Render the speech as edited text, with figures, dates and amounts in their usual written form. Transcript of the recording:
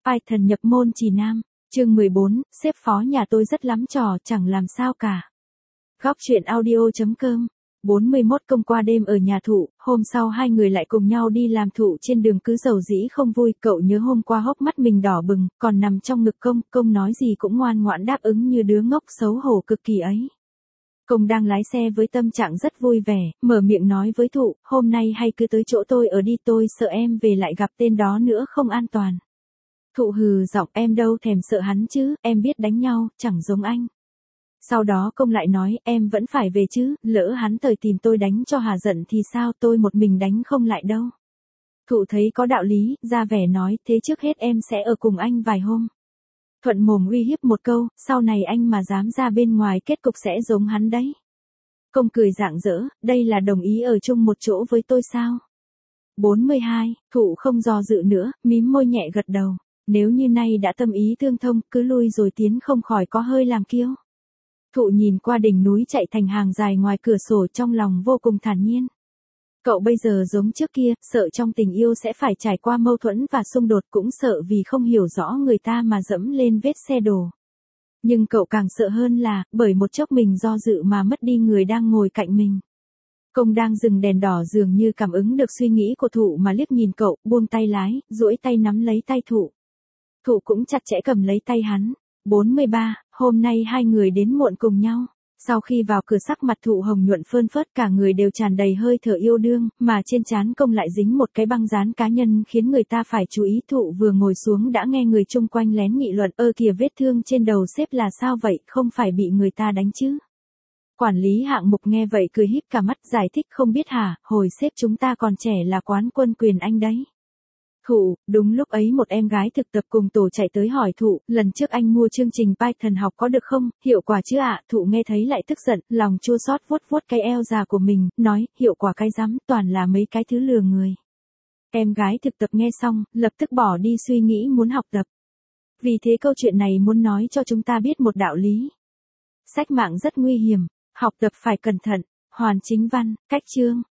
Python nhập môn Trì Nam, chương 14, sếp phó nhà tôi rất lắm trò chẳng làm sao cả. Góc chuyện audio.com 41 Công qua đêm ở nhà Thụ, hôm sau hai người lại cùng nhau đi làm. Thụ trên đường cứ dầu dĩ không vui, cậu nhớ hôm qua hốc mắt mình đỏ bừng, còn nằm trong ngực Công nói gì cũng ngoan ngoãn đáp ứng như đứa ngốc xấu hổ cực kỳ ấy. Công đang lái xe với tâm trạng rất vui vẻ, mở miệng nói với Thụ, hôm nay hay cứ tới chỗ tôi ở đi, tôi sợ em về lại gặp tên đó nữa không an toàn. Thụ hừ giọng, em đâu thèm sợ hắn chứ, em biết đánh nhau, chẳng giống anh. Sau đó Công lại nói, em vẫn phải về chứ, lỡ hắn tới tìm tôi đánh cho hà giận thì sao, tôi một mình đánh không lại đâu. Thụ thấy có đạo lý, ra vẻ nói, thế trước hết em sẽ ở cùng anh vài hôm. Thuận mồm uy hiếp một câu, sau này anh mà dám ra bên ngoài kết cục sẽ giống hắn đấy. Công cười rạng rỡ, đây là đồng ý ở chung một chỗ với tôi sao? 42, Thụ không do dự nữa, mím môi nhẹ gật đầu. Nếu như nay đã tâm ý tương thông, cứ lui rồi tiến không khỏi có hơi làm kiêu. Thụ nhìn qua đỉnh núi chạy thành hàng dài ngoài cửa sổ, trong lòng vô cùng thản nhiên. Cậu bây giờ giống trước kia, sợ trong tình yêu sẽ phải trải qua mâu thuẫn và xung đột, cũng sợ vì không hiểu rõ người ta mà dẫm lên vết xe đổ. Nhưng cậu càng sợ hơn là, bởi một chốc mình do dự mà mất đi người đang ngồi cạnh mình. Công đang dừng đèn đỏ dường như cảm ứng được suy nghĩ của Thụ mà liếc nhìn cậu, buông tay lái, duỗi tay nắm lấy tay Thụ. Thụ cũng chặt chẽ cầm lấy tay hắn. 43, hôm nay hai người đến muộn cùng nhau. Sau khi vào cửa sắc mặt Thụ hồng nhuận phơn phớt, cả người đều tràn đầy hơi thở yêu đương, mà trên trán Công lại dính một cái băng dán cá nhân khiến người ta phải chú ý. Thụ vừa ngồi xuống đã nghe người chung quanh lén nghị luận, kìa vết thương trên đầu sếp là sao vậy, không phải bị người ta đánh chứ. Quản lý hạng mục nghe vậy cười híp cả mắt, giải thích, không biết hả, hồi sếp chúng ta còn trẻ là quán quân quyền Anh đấy. Thụ, đúng lúc ấy một em gái thực tập cùng tổ chạy tới hỏi Thụ, lần trước anh mua chương trình Python học có được không, hiệu quả chứ ạ? Thụ nghe thấy lại tức giận, lòng chua xót vuốt vuốt cái eo già của mình, nói, hiệu quả cái rắm, toàn là mấy cái thứ lừa người. Em gái thực tập nghe xong, lập tức bỏ đi suy nghĩ muốn học tập. Vì thế câu chuyện này muốn nói cho chúng ta biết một đạo lý. Sách mạng rất nguy hiểm, học tập phải cẩn thận. Hoàn Chính Văn, cách chương.